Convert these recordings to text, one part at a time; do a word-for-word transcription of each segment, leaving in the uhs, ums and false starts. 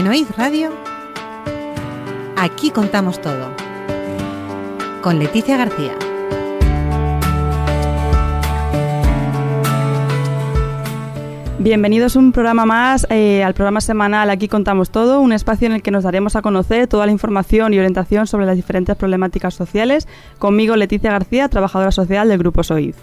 En Oíd Radio, aquí contamos todo. Con Leticia García. Bienvenidos a un programa más, eh, al programa semanal Aquí Contamos Todo, un espacio en el que nos daremos a conocer toda la información y orientación sobre las diferentes problemáticas sociales. Conmigo, Leticia García, trabajadora social del Grupo SOID.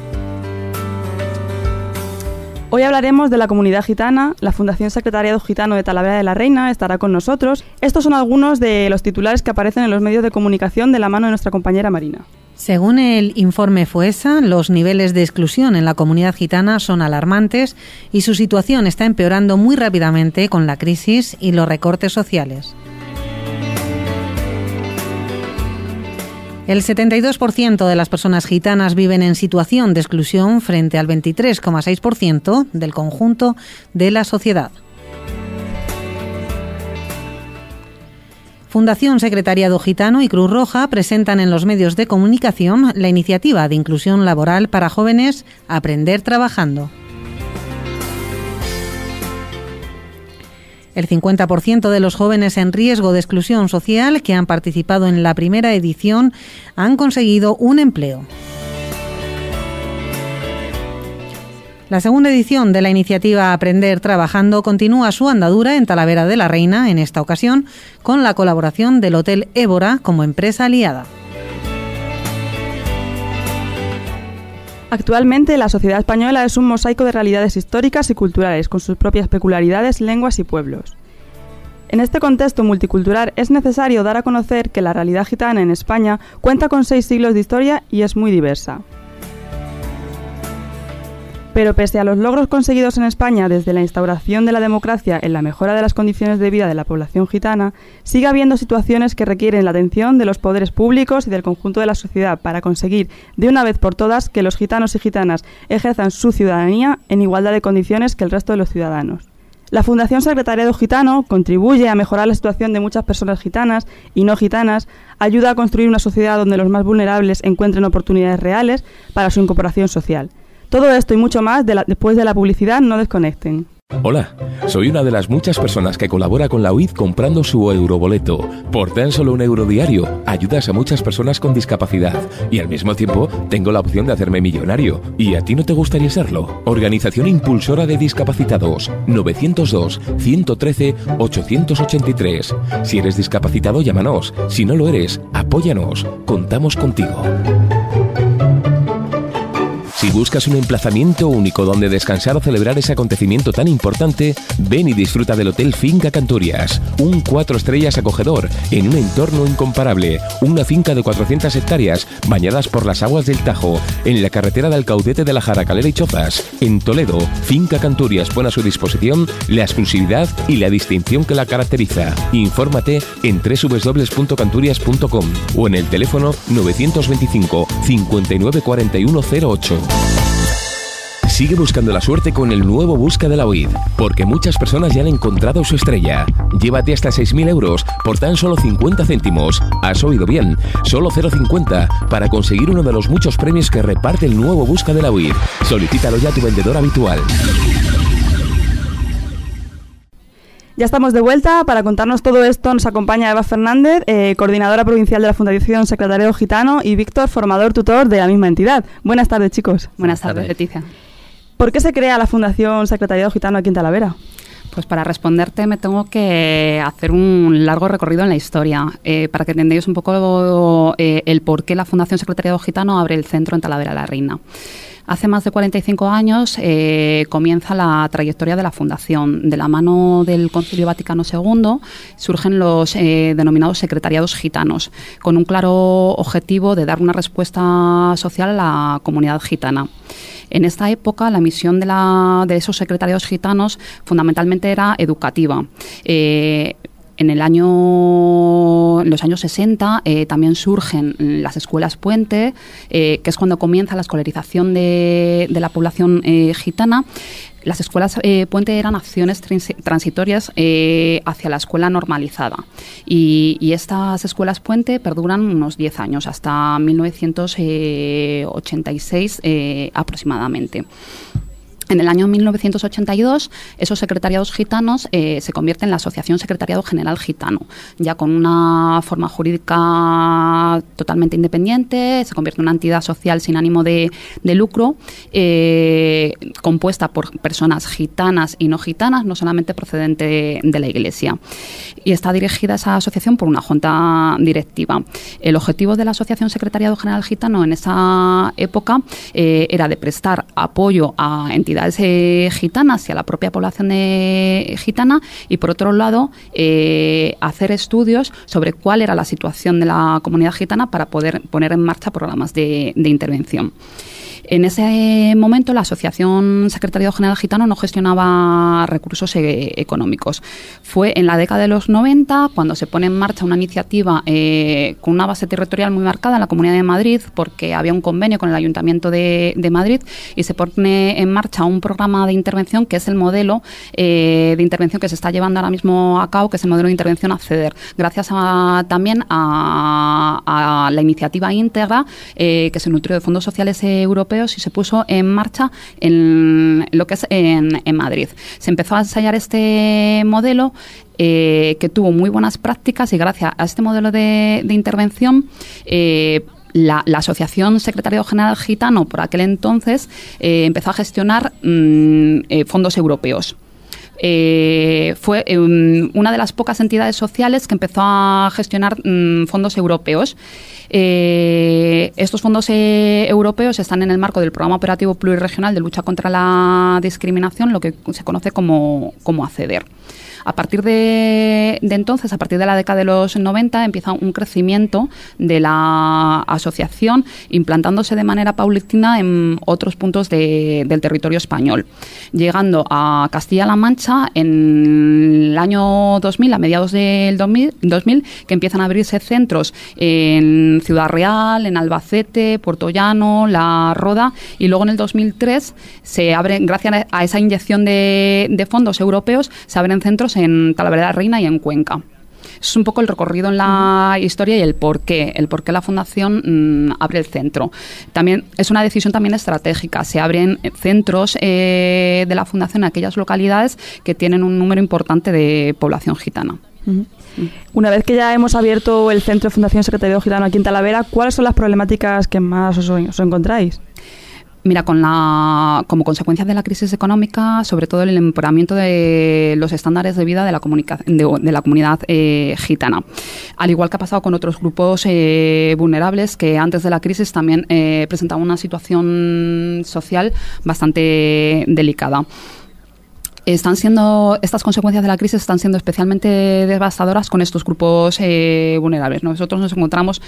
Hoy hablaremos de la comunidad gitana. La Fundación Secretariado Gitano de Talavera de la Reina estará con nosotros. Estos son algunos de los titulares que aparecen en los medios de comunicación de la mano de nuestra compañera Marina. Según el informe FOESA, los niveles de exclusión en la comunidad gitana son alarmantes y su situación está empeorando muy rápidamente con la crisis y los recortes sociales. El setenta y dos por ciento de las personas gitanas viven en situación de exclusión frente al veintitrés coma seis por ciento del conjunto de la sociedad. Fundación Secretariado Gitano y Cruz Roja presentan en los medios de comunicación la iniciativa de inclusión laboral para jóvenes Aprender Trabajando. El cincuenta por ciento de los jóvenes en riesgo de exclusión social que han participado en la primera edición han conseguido un empleo. La segunda edición de la iniciativa Aprender Trabajando continúa su andadura en Talavera de la Reina, en esta ocasión con la colaboración del Hotel Évora como empresa aliada. Actualmente, la sociedad española es un mosaico de realidades históricas y culturales, con sus propias peculiaridades, lenguas y pueblos. En este contexto multicultural es necesario dar a conocer que la realidad gitana en España cuenta con seis siglos de historia y es muy diversa. Pero pese a los logros conseguidos en España desde la instauración de la democracia en la mejora de las condiciones de vida de la población gitana, sigue habiendo situaciones que requieren la atención de los poderes públicos y del conjunto de la sociedad para conseguir de una vez por todas que los gitanos y gitanas ejerzan su ciudadanía en igualdad de condiciones que el resto de los ciudadanos. La Fundación Secretariado Gitano contribuye a mejorar la situación de muchas personas gitanas y no gitanas, ayuda a construir una sociedad donde los más vulnerables encuentren oportunidades reales para su incorporación social. Todo esto y mucho más de la, después de la publicidad. No desconecten. Hola, soy una de las muchas personas que colabora con la U I D comprando su euroboleto. Por tan solo un euro diario, ayudas a muchas personas con discapacidad y al mismo tiempo tengo la opción de hacerme millonario. ¿Y a ti no te gustaría serlo? Organización Impulsora de Discapacitados, nueve cero dos, uno uno tres, ocho ocho tres. Si eres discapacitado, llámanos. Si no lo eres, apóyanos. Contamos contigo. Si buscas un emplazamiento único donde descansar o celebrar ese acontecimiento tan importante, ven y disfruta del Hotel Finca Cantorias, un cuatro estrellas acogedor en un entorno incomparable, una finca de cuatrocientas hectáreas bañadas por las aguas del Tajo, en la carretera de Alcaudete de la Jaracalera y Chozas. En Toledo, Finca Cantorias pone a su disposición la exclusividad y la distinción que la caracteriza. Infórmate en doble u doble u doble u punto canturias punto com o en el teléfono nueve dos cinco, cincuenta y nueve cuarenta y uno cero ocho. Sigue buscando la suerte con el nuevo Busca de la U I D, porque muchas personas ya han encontrado su estrella. Llévate hasta seis mil euros por tan solo cincuenta céntimos. Has oído bien, solo cero coma cincuenta para conseguir uno de los muchos premios que reparte el nuevo Busca de la U I D. Solicítalo ya a tu vendedor habitual. Ya estamos de vuelta. Para contarnos todo esto nos acompaña Eva Fernández, eh, coordinadora provincial de la Fundación Secretariado Gitano, y Víctor, formador tutor de la misma entidad. Buenas tardes, chicos. Buenas tardes, Leticia. ¿Por qué se crea la Fundación Secretariado Gitano aquí en Talavera? Pues para responderte me tengo que hacer un largo recorrido en la historia, eh, para que entendáis un poco eh, el por qué la Fundación Secretariado Gitano abre el centro en Talavera de la Reina. Hace más de cuarenta y cinco años eh, comienza la trayectoria de la Fundación. De la mano del Concilio Vaticano segundo surgen los eh, denominados secretariados gitanos, con un claro objetivo de dar una respuesta social a la comunidad gitana. En esta época, la misión de, la, de esos secretariados gitanos fundamentalmente era educativa. Eh, En el año, en los años sesenta eh, también surgen las escuelas puente, eh, que es cuando comienza la escolarización de, de la población eh, gitana. Las escuelas eh, puente eran acciones trans- transitorias eh, hacia la escuela normalizada. Y, y estas escuelas puente perduran unos diez años, hasta mil novecientos ochenta y seis eh, aproximadamente. En el año mil novecientos ochenta y dos, esos secretariados gitanos eh, se convierten en la Asociación Secretariado General Gitano, ya con una forma jurídica totalmente independiente, se convierte en una entidad social sin ánimo de, de lucro, eh, compuesta por personas gitanas y no gitanas, no solamente procedente de, de la Iglesia. Y está dirigida esa asociación por una junta directiva. El objetivo de la Asociación Secretariado General Gitano en esa época eh, era de prestar apoyo a entidades Eh, gitanas y a la propia población de, gitana, y por otro lado eh, hacer estudios sobre cuál era la situación de la comunidad gitana para poder poner en marcha programas de, de intervención. En ese momento la Asociación Secretariado General Gitano no gestionaba recursos eh, económicos. Fue en la década de los noventa cuando se pone en marcha una iniciativa eh, con una base territorial muy marcada en la Comunidad de Madrid, porque había un convenio con el Ayuntamiento de, de Madrid, y se pone en marcha un programa de intervención que es el modelo eh, de intervención que se está llevando ahora mismo a cabo, que es el modelo de intervención ACCEDER, gracias a, también a, a la iniciativa íntegra eh, que se nutrió de fondos sociales eh, europeos y se puso en marcha en lo que es en, en Madrid. Se empezó a ensayar este modelo eh, que tuvo muy buenas prácticas, y gracias a este modelo de, de intervención eh, La, la Asociación Secretariado General Gitano por aquel entonces eh, empezó a gestionar mmm, eh, fondos europeos. Eh, fue eh, una de las pocas entidades sociales que empezó a gestionar mmm, fondos europeos. Eh, estos fondos eh, europeos están en el marco del Programa Operativo Pluriregional de Lucha contra la Discriminación, lo que se conoce como, como ACCEDER. A partir de, de entonces, a partir de la década de los noventa, empieza un crecimiento de la asociación, implantándose de manera paulatina en otros puntos de, del territorio español, llegando a Castilla-La Mancha en el año dos mil, a mediados del dos mil, que empiezan a abrirse centros en Ciudad Real, en Albacete, Puerto Llano, La Roda, y luego en el dos mil tres se abren, gracias a esa inyección de, de fondos europeos, se abren centros en Talavera de la Reina y en Cuenca. Es un poco el recorrido en la historia y el por qué, el por qué la Fundación mmm, abre el centro. También es una decisión también estratégica. Se abren centros eh, de la Fundación en aquellas localidades que tienen un número importante de población gitana. Uh-huh. Una vez que ya hemos abierto el centro de Fundación Secretariado Gitano aquí en Talavera, ¿cuáles son las problemáticas que más os, os encontráis? Mira, con la, como consecuencia de la crisis económica, sobre todo el empeoramiento de los estándares de vida de la, comunica, de, de la comunidad eh, gitana. Al igual que ha pasado con otros grupos eh, vulnerables que antes de la crisis también eh, presentaban una situación social bastante delicada. Están siendo, estas consecuencias de la crisis están siendo especialmente devastadoras con estos grupos eh, vulnerables. Nosotros nos encontramos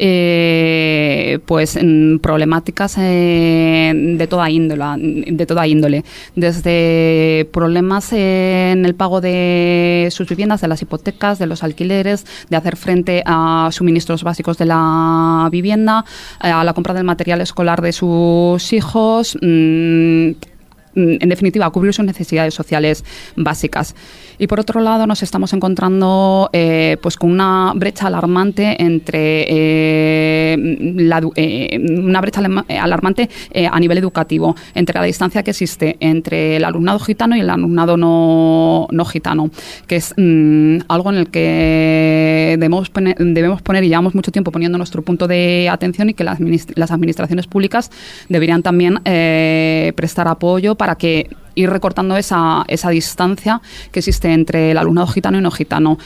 eh, pues en problemáticas eh, de toda índole, de toda índole, desde problemas eh, en el pago de sus viviendas, de las hipotecas, de los alquileres, de hacer frente a suministros básicos de la vivienda, a la compra del material escolar de sus hijos. Mmm, en definitiva, a cubrir sus necesidades sociales básicas. Y por otro lado, nos estamos encontrando eh, pues con una brecha alarmante entre eh, la, eh, una brecha alarmante eh, a nivel educativo, entre la distancia que existe entre el alumnado gitano y el alumnado no, no gitano, que es mmm, algo en el que debemos poner, debemos poner y llevamos mucho tiempo poniendo nuestro punto de atención, y que las, administ- las administraciones públicas deberían también eh, prestar apoyo para que ir recortando esa, esa distancia que existe entre el alumnado gitano y no gitano.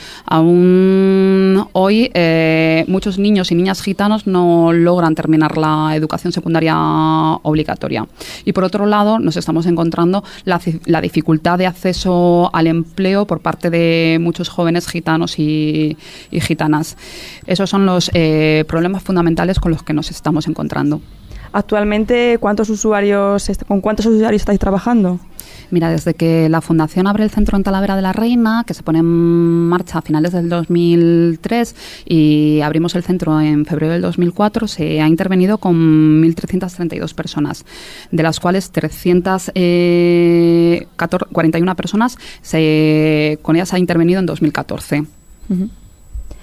Aún hoy eh, muchos niños y niñas gitanos no logran terminar la educación secundaria obligatoria. Y por otro lado, nos estamos encontrando la, la dificultad de acceso al empleo por parte de muchos jóvenes gitanos y, y gitanas. Esos son los eh, problemas fundamentales con los que nos estamos encontrando. Actualmente, ¿cuántos usuarios, ¿con cuántos usuarios estáis trabajando? Mira, desde que la Fundación abre el centro en Talavera de la Reina, que se pone en marcha a finales del dos mil tres, y abrimos el centro en febrero del dos mil cuatro, se ha intervenido con mil trescientas treinta y dos personas, de las cuales trescientas cuarenta y una personas se, con ellas se ha intervenido en dos mil catorce. Uh-huh.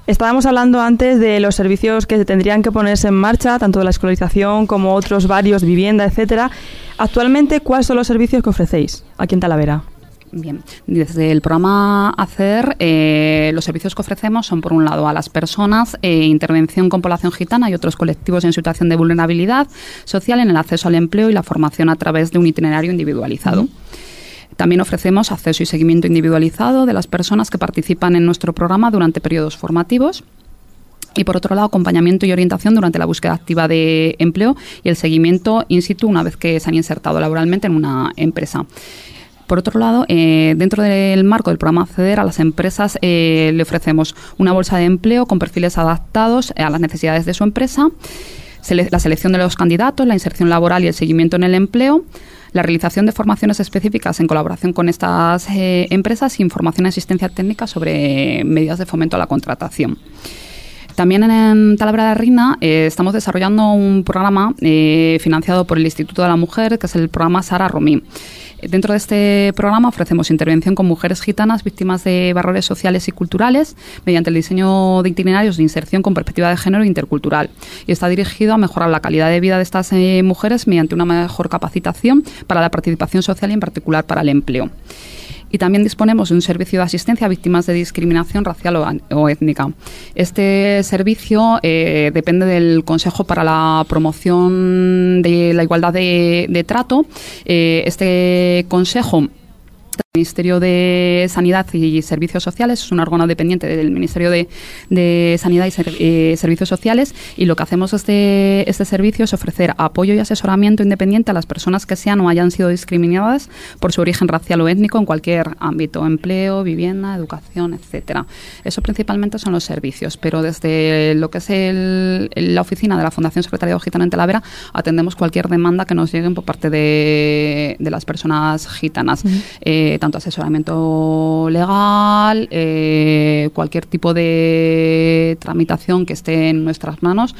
Estábamos hablando antes de los servicios que tendrían que ponerse en marcha, tanto la escolarización como otros varios, vivienda, etcétera. Actualmente, ¿cuáles son los servicios que ofrecéis aquí en Talavera? Bien, desde el programa ACEDER, eh, los servicios que ofrecemos son, por un lado, a las personas, eh, intervención con población gitana y otros colectivos en situación de vulnerabilidad social en el acceso al empleo y la formación a través de un itinerario individualizado. Uh-huh. También ofrecemos acceso y seguimiento individualizado de las personas que participan en nuestro programa durante periodos formativos. Y, por otro lado, acompañamiento y orientación durante la búsqueda activa de empleo y el seguimiento in situ una vez que se han insertado laboralmente en una empresa. Por otro lado, eh, dentro del marco del programa ACEDER, a las empresas eh, le ofrecemos una bolsa de empleo con perfiles adaptados a las necesidades de su empresa, sele- la selección de los candidatos, la inserción laboral y el seguimiento en el empleo, la realización de formaciones específicas en colaboración con estas eh, empresas y información y asistencia técnica sobre medidas de fomento a la contratación. También en Talavera de la Reina eh, estamos desarrollando un programa eh, financiado por el Instituto de la Mujer, que es el programa Sara Romí. Dentro de este programa ofrecemos intervención con mujeres gitanas víctimas de barreras sociales y culturales mediante el diseño de itinerarios de inserción con perspectiva de género intercultural. Y está dirigido a mejorar la calidad de vida de estas eh, mujeres mediante una mejor capacitación para la participación social y en particular para el empleo. Y también disponemos de un servicio de asistencia a víctimas de discriminación racial o, o étnica. Este servicio eh, depende del Consejo para la Promoción de la Igualdad de, de Trato. Eh, este consejo del Ministerio de Sanidad y Servicios Sociales es un órgano dependiente del Ministerio de, de Sanidad y Ser, eh, Servicios Sociales, y lo que hacemos desde este servicio es ofrecer apoyo y asesoramiento independiente a las personas que sean o hayan sido discriminadas por su origen racial o étnico en cualquier ámbito: empleo, vivienda, educación, etcétera. Eso principalmente son los servicios, pero desde lo que es el, la oficina de la Fundación Secretariado Gitano en Talavera atendemos cualquier demanda que nos llegue por parte de, de las personas gitanas. Uh-huh. eh, tanto asesoramiento legal, eh, cualquier tipo de tramitación que esté en nuestras manos.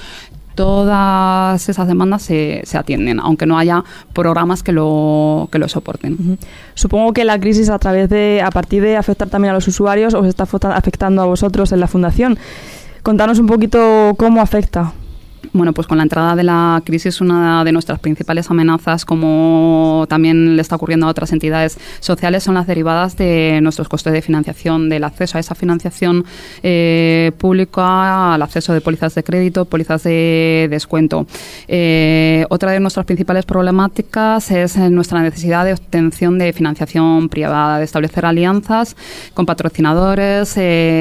Todas esas demandas se, se atienden, aunque no haya programas que lo que lo soporten. Uh-huh. Supongo que la crisis, a través de a partir de afectar también a los usuarios, os está afectando a vosotros en la Fundación. Contanos un poquito cómo afecta. Bueno, pues con la entrada de la crisis, una de nuestras principales amenazas, como también le está ocurriendo a otras entidades sociales, son las derivadas de nuestros costes de financiación, del acceso a esa financiación eh, pública, al acceso de pólizas de crédito, pólizas de descuento. Eh, otra de nuestras principales problemáticas es nuestra necesidad de obtención de financiación privada, de establecer alianzas con patrocinadores,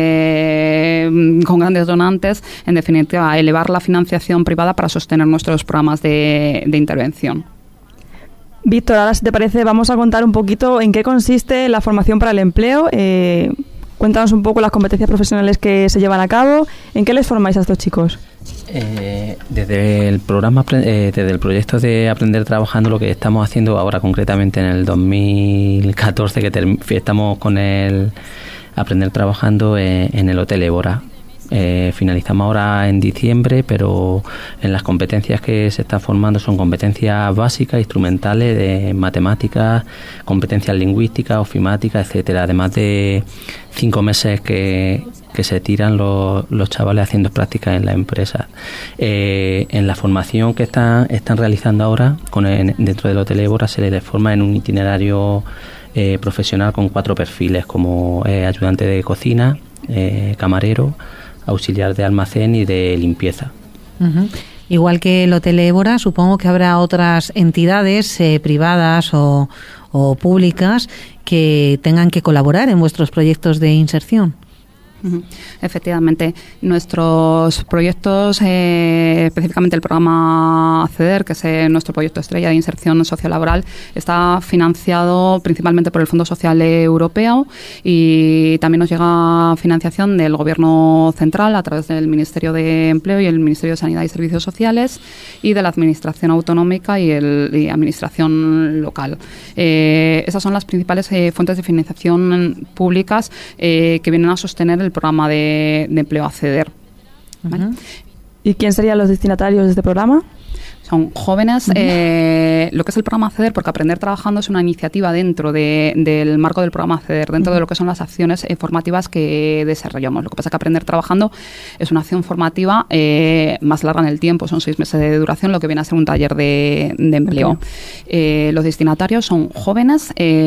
eh, con grandes donantes, en definitiva, elevar la financiación privada para sostener nuestros programas de, de intervención. Víctor, ahora, si te parece, vamos a contar un poquito en qué consiste la formación para el empleo. Eh, cuéntanos un poco las competencias profesionales que se llevan a cabo. ¿En qué les formáis a estos chicos? Eh, desde el programa, eh, desde el proyecto de Aprender Trabajando, lo que estamos haciendo ahora concretamente en el dos mil catorce, que term- estamos con el Aprender Trabajando eh, en el Hotel Évora. Eh, finalizamos ahora en diciembre, pero en las competencias que se están formando son competencias básicas, instrumentales, de matemáticas, competencias lingüísticas, ofimáticas, etcétera. Además de cinco meses que, que se tiran los, los chavales haciendo prácticas en la empresa. Eh, en la formación que están, están realizando ahora con el, dentro del Hotel Évora, se les forma en un itinerario eh, profesional con cuatro perfiles, como eh, ayudante de cocina, eh, camarero, auxiliar de almacén y de limpieza. Uh-huh. Igual que el Hotel Évora, supongo que habrá otras entidades eh, privadas o, o públicas que tengan que colaborar en vuestros proyectos de inserción. Efectivamente, nuestros proyectos, eh, específicamente el programa ACEDER, que es eh, nuestro proyecto estrella de inserción sociolaboral, está financiado principalmente por el Fondo Social Europeo, y también nos llega financiación del Gobierno Central a través del Ministerio de Empleo y el Ministerio de Sanidad y Servicios Sociales, y de la Administración Autonómica y la Administración Local. Eh, esas son las principales eh, fuentes de financiación públicas eh, que vienen a sostener el programa de, de empleo ACEDER. ¿Vale? ¿Y quién serían los destinatarios de este programa? Son jóvenes, uh-huh. eh, lo que es el programa Acceder, porque Aprender Trabajando es una iniciativa dentro de, del marco del programa Acceder, dentro uh-huh. de lo que son las acciones eh, formativas que desarrollamos. Lo que pasa es que Aprender Trabajando es una acción formativa eh, más larga en el tiempo, son seis meses de duración, lo que viene a ser un taller de, de empleo. Uh-huh. Eh, los destinatarios son jóvenes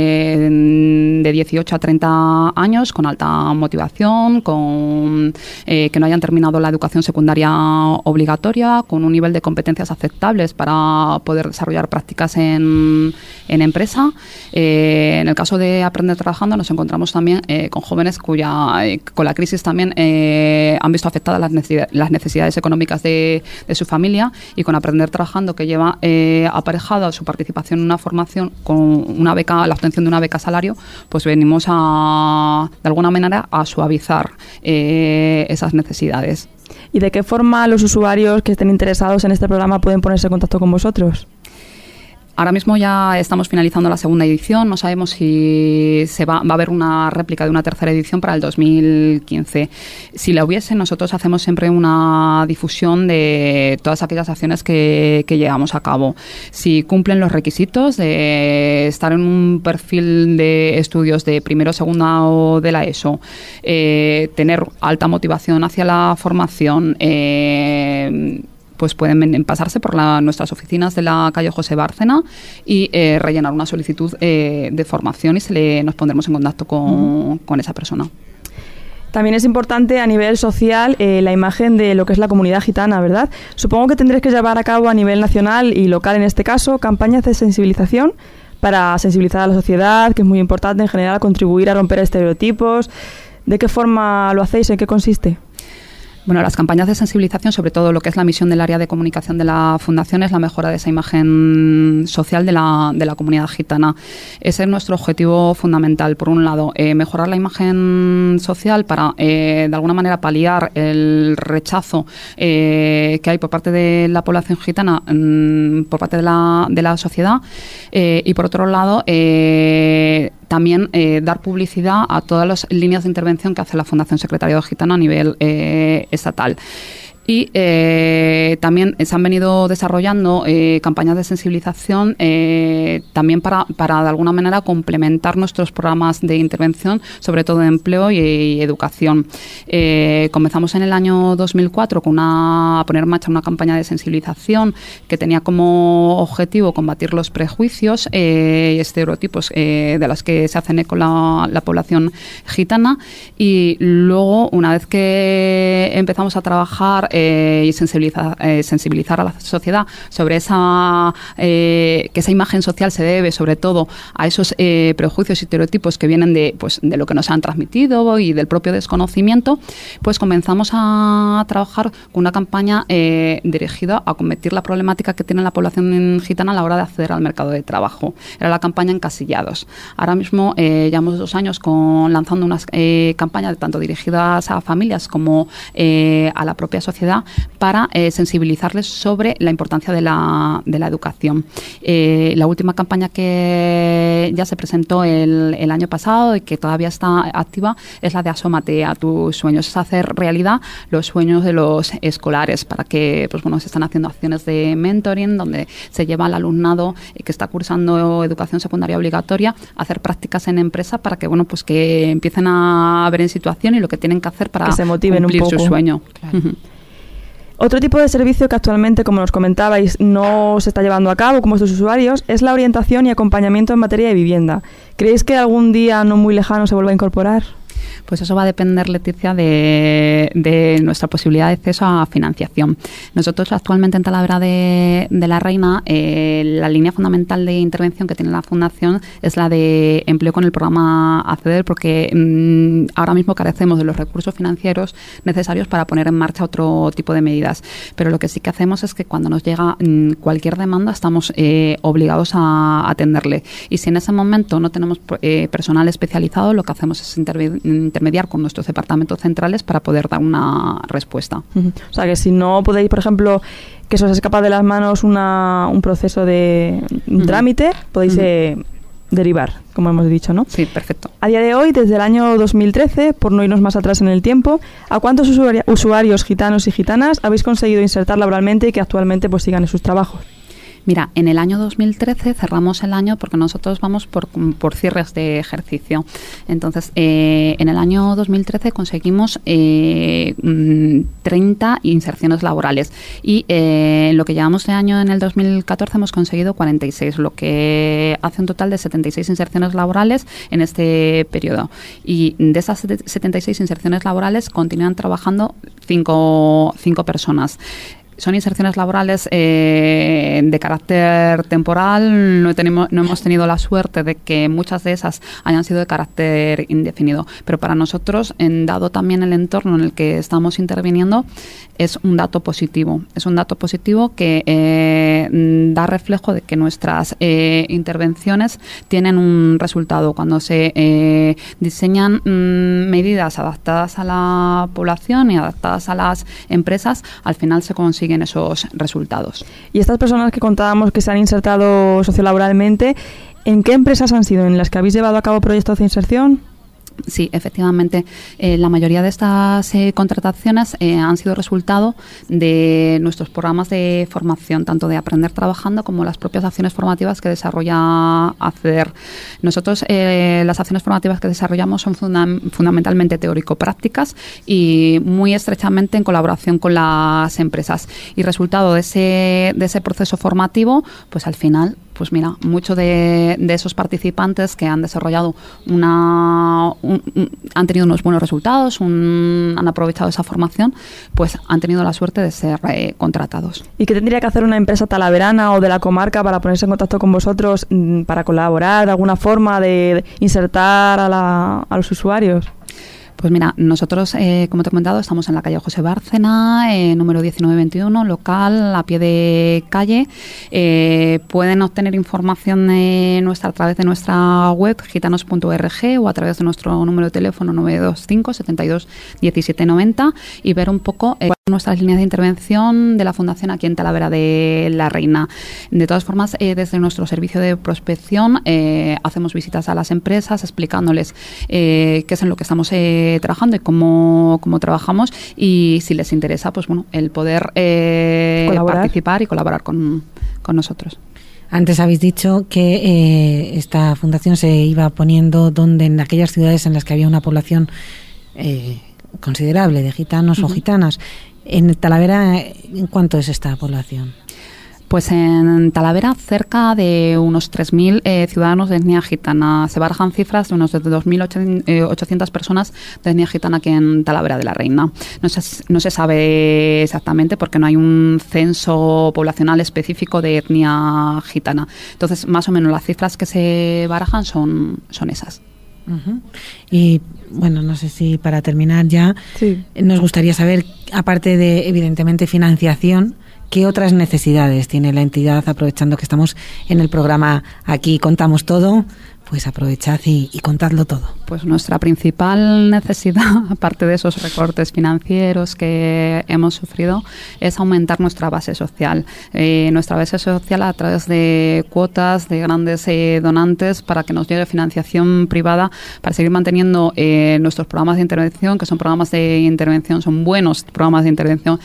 eh, de dieciocho a treinta años, con alta motivación, con eh, que no hayan terminado la educación secundaria obligatoria, con un nivel de competencias aceptables para poder desarrollar prácticas en, en empresa. Eh, en el caso de Aprender Trabajando nos encontramos también eh, con jóvenes cuya eh, con la crisis también eh, han visto afectadas las, necesidad, las necesidades económicas de, de su familia, y con Aprender Trabajando, que lleva eh, aparejada su participación en una formación con una beca, la obtención de una beca salario, pues venimos a, de alguna manera, a suavizar eh, esas necesidades. ¿Y de qué forma los usuarios que estén interesados en este programa pueden ponerse en contacto con vosotros? Ahora mismo ya estamos finalizando la segunda edición, no sabemos si se va, va a haber una réplica de una tercera edición para el dos mil quince. Si la hubiese, nosotros hacemos siempre una difusión de todas aquellas acciones que, que llevamos a cabo. Si cumplen los requisitos de estar en un perfil de estudios de primero, segunda o de la ESO, eh, tener alta motivación hacia la formación, eh, pues pueden pasarse por la, nuestras oficinas de la calle José Bárcena y eh, rellenar una solicitud eh, de formación, y se le, nos pondremos en contacto con, uh-huh. con esa persona. También es importante a nivel social eh, la imagen de lo que es la comunidad gitana, ¿verdad? Supongo que tendréis que llevar a cabo a nivel nacional y local, en este caso, campañas de sensibilización para sensibilizar a la sociedad, que es muy importante en general, contribuir a romper estereotipos. ¿De qué forma lo hacéis? ¿En qué consiste? Bueno, las campañas de sensibilización, sobre todo lo que es la misión del área de comunicación de la Fundación, es la mejora de esa imagen social de la, de la comunidad gitana. Ese es nuestro objetivo fundamental. Por un lado, eh, mejorar la imagen social para, eh, de alguna manera, paliar el rechazo eh, que hay por parte de la población gitana, mmm, por parte de la, de la sociedad. Eh, y, por otro lado, eh, también eh, dar publicidad a todas las líneas de intervención que hace la Fundación Secretariado Gitano a nivel eh, estatal. Y eh, también se han venido desarrollando eh, campañas de sensibilización eh, también para, para de alguna manera complementar nuestros programas de intervención, sobre todo de empleo y, y educación. Eh, comenzamos en el año dos mil cuatro con una, a poner en marcha una campaña de sensibilización que tenía como objetivo combatir los prejuicios eh, y estereotipos eh, de los que se hacen eco la, la población gitana, y luego, una vez que empezamos a trabajar Eh, y sensibilizar, eh, sensibilizar a la sociedad sobre esa eh, que esa imagen social se debe sobre todo a esos eh, prejuicios y estereotipos que vienen de, pues, de lo que nos han transmitido y del propio desconocimiento, pues comenzamos a trabajar con una campaña eh, dirigida a combatir la problemática que tiene la población gitana a la hora de acceder al mercado de trabajo. Era la campaña Encasillados. Ahora mismo eh, llevamos dos años con, lanzando unas eh, campañas tanto dirigidas a familias como eh, a la propia sociedad, para eh, sensibilizarles sobre la importancia de la, de la educación. Eh, la última campaña que ya se presentó el, el año pasado y que todavía está activa es la de Asómate a tus sueños. Es hacer realidad los sueños de los escolares, para que, pues bueno, se están haciendo acciones de mentoring donde se lleva al alumnado que está cursando educación secundaria obligatoria a hacer prácticas en empresa, para que, bueno, pues que empiecen a ver en situación y lo que tienen que hacer para que se motiven cumplir un poco. Su sueño. Claro. Uh-huh. Otro tipo de servicio que actualmente, como nos comentabais, no se está llevando a cabo con vuestros usuarios es la orientación y acompañamiento en materia de vivienda. ¿Creéis que algún día no muy lejano se vuelva a incorporar? Pues eso va a depender, Leticia, de, de nuestra posibilidad de acceso a financiación. Nosotros actualmente en Talavera de, de la Reina, eh, la línea fundamental de intervención que tiene la Fundación es la de empleo con el programa Acceder, porque mmm, ahora mismo carecemos de los recursos financieros necesarios para poner en marcha otro tipo de medidas. Pero lo que sí que hacemos es que cuando nos llega mmm, cualquier demanda estamos eh, obligados a atenderle. Y si en ese momento no tenemos eh, personal especializado, lo que hacemos es intervenir intermediar con nuestros departamentos centrales para poder dar una respuesta. Uh-huh. O sea, que si no podéis, por ejemplo, que se os escapa de las manos una, un proceso de un uh-huh. trámite, podéis uh-huh. eh, derivar, como hemos dicho, ¿no? Sí, perfecto. A día de hoy, desde el año dos mil trece, por no irnos más atrás en el tiempo, ¿a cuántos usuari- usuarios gitanos y gitanas habéis conseguido insertar laboralmente y que actualmente pues sigan en sus trabajos? Mira, en el año dos mil trece cerramos el año porque nosotros vamos por, por cierres de ejercicio. Entonces, eh, en el año dos mil trece conseguimos eh, treinta inserciones laborales y eh, en lo que llevamos de año en el dos mil catorce hemos conseguido cuarenta y seis, lo que hace un total de setenta y seis inserciones laborales en este periodo. Y de esas setenta y seis inserciones laborales continúan trabajando cinco, cinco personas. Son inserciones laborales eh, de carácter temporal. No, tenemos, no hemos tenido la suerte de que muchas de esas hayan sido de carácter indefinido. Pero para nosotros, en dado también el entorno en el que estamos interviniendo, es un dato positivo. Es un dato positivo que eh, da reflejo de que nuestras eh, intervenciones tienen un resultado. Cuando se eh, diseñan mmm, medidas adaptadas a la población y adaptadas a las empresas, al final se consigue en esos resultados. Y estas personas que contábamos que se han insertado sociolaboralmente, ¿en qué empresas han sido en las que habéis llevado a cabo proyectos de inserción? Sí, efectivamente. Eh, la mayoría de estas eh, contrataciones eh, han sido resultado de nuestros programas de formación, tanto de Aprender Trabajando como las propias acciones formativas que desarrolla ACEDER. Nosotros, eh, las acciones formativas que desarrollamos son funda- fundamentalmente teórico-prácticas y muy estrechamente en colaboración con las empresas. Y resultado de ese, de ese proceso formativo, pues al final, pues mira, muchos de, de esos participantes que han desarrollado una... Un, un, han tenido unos buenos resultados, un, han aprovechado esa formación, pues han tenido la suerte de ser eh, contratados. ¿Y qué tendría que hacer una empresa talaverana o de la comarca para ponerse en contacto con vosotros, mmm, para colaborar, de alguna forma de, de insertar a, la, a los usuarios? Pues mira, nosotros, eh, como te he comentado, estamos en la calle José Bárcena, eh, número diecinueve veintiuno, local, a pie de calle. Eh, pueden obtener información de nuestra, a través de nuestra web, gitanos punto org, o a través de nuestro número de teléfono nueve dos cinco, setenta y dos, diecisiete noventa y ver un poco eh, nuestras líneas de intervención de la Fundación aquí en Talavera de la Reina. De todas formas, eh, desde nuestro servicio de prospección eh, hacemos visitas a las empresas explicándoles eh, qué es en lo que estamos eh, trabajando y cómo, cómo trabajamos, y si les interesa, pues bueno, el poder eh, participar y colaborar con, con nosotros. Antes habéis dicho que eh, esta fundación se iba poniendo donde en aquellas ciudades en las que había una población eh, considerable de gitanos uh-huh. o gitanas. En Talavera, ¿en cuánto es esta población? Pues en Talavera cerca de unos tres mil eh, ciudadanos de etnia gitana. Se barajan cifras de unos dos mil ochocientas personas de etnia gitana aquí en Talavera de la Reina. No se, no se sabe exactamente porque no hay un censo poblacional específico de etnia gitana. Entonces, más o menos las cifras que se barajan son, son esas. Uh-huh. Y bueno, no sé si para terminar ya, sí. nos gustaría saber, aparte de evidentemente financiación, ¿qué otras necesidades tiene la entidad? Aprovechando que estamos en el programa Aquí Contamos Todo, pues aprovechad y, y contadlo todo. Pues nuestra principal necesidad, aparte de esos recortes financieros que hemos sufrido, es aumentar nuestra base social. Eh, nuestra base social a través de cuotas de grandes eh, donantes para que nos llegue financiación privada para seguir manteniendo eh, nuestros programas de intervención, que son programas de intervención, son buenos programas de intervención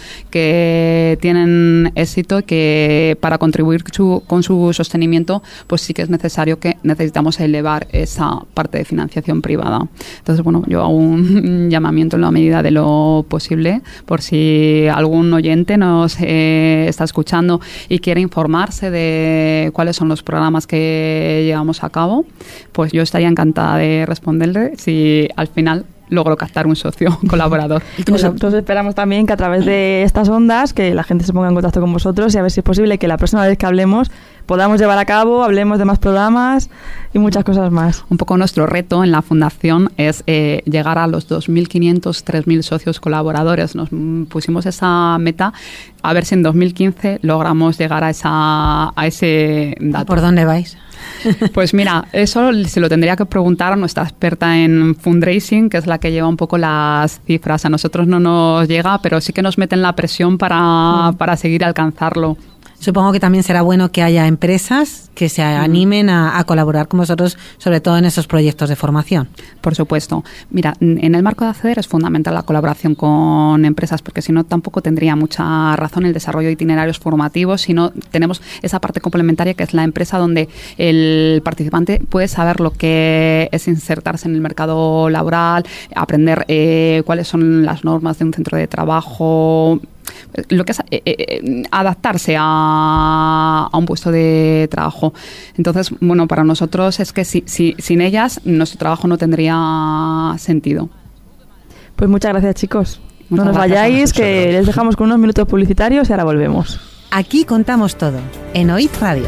que tienen éxito y que para contribuir su, con su sostenimiento, pues sí que es necesario que necesitamos elevar esa parte de financiación privada. Entonces, bueno, yo hago un llamamiento en la medida de lo posible por si algún oyente nos eh, está escuchando y quiere informarse de cuáles son los programas que llevamos a cabo, pues yo estaría encantada de responderle si al final logro captar un socio colaborador. Y nosotros esperamos también que a través de estas ondas que la gente se ponga en contacto con vosotros y a ver si es posible que la próxima vez que hablemos podamos llevar a cabo, hablemos de más programas y muchas cosas más. Un poco nuestro reto en la Fundación es eh, llegar a los dos mil quinientos, tres mil socios colaboradores. Nos pusimos esa meta, a ver si en dos mil quince logramos llegar a, esa, a ese dato. ¿Por dónde vais? Pues mira, eso se lo tendría que preguntar a nuestra experta en fundraising, que es la que lleva un poco las cifras. A nosotros no nos llega, pero sí que nos meten la presión para, para seguir alcanzarlo. Supongo que también será bueno que haya empresas que se animen a, a colaborar con vosotros, sobre todo en esos proyectos de formación. Por supuesto. Mira, en el marco de Acceder es fundamental la colaboración con empresas, porque si no tampoco tendría mucha razón el desarrollo de itinerarios formativos, si no tenemos esa parte complementaria que es la empresa donde el participante puede saber lo que es insertarse en el mercado laboral, aprender eh, cuáles son las normas de un centro de trabajo, lo que es eh, eh, adaptarse a, a un puesto de trabajo. Entonces, bueno, para nosotros es que si, si, sin ellas nuestro trabajo no tendría sentido. Pues muchas gracias, chicos. Muchas no nos gracias, vayáis, que les dejamos con unos minutos publicitarios y ahora volvemos. Aquí contamos todo, en O I D Radio.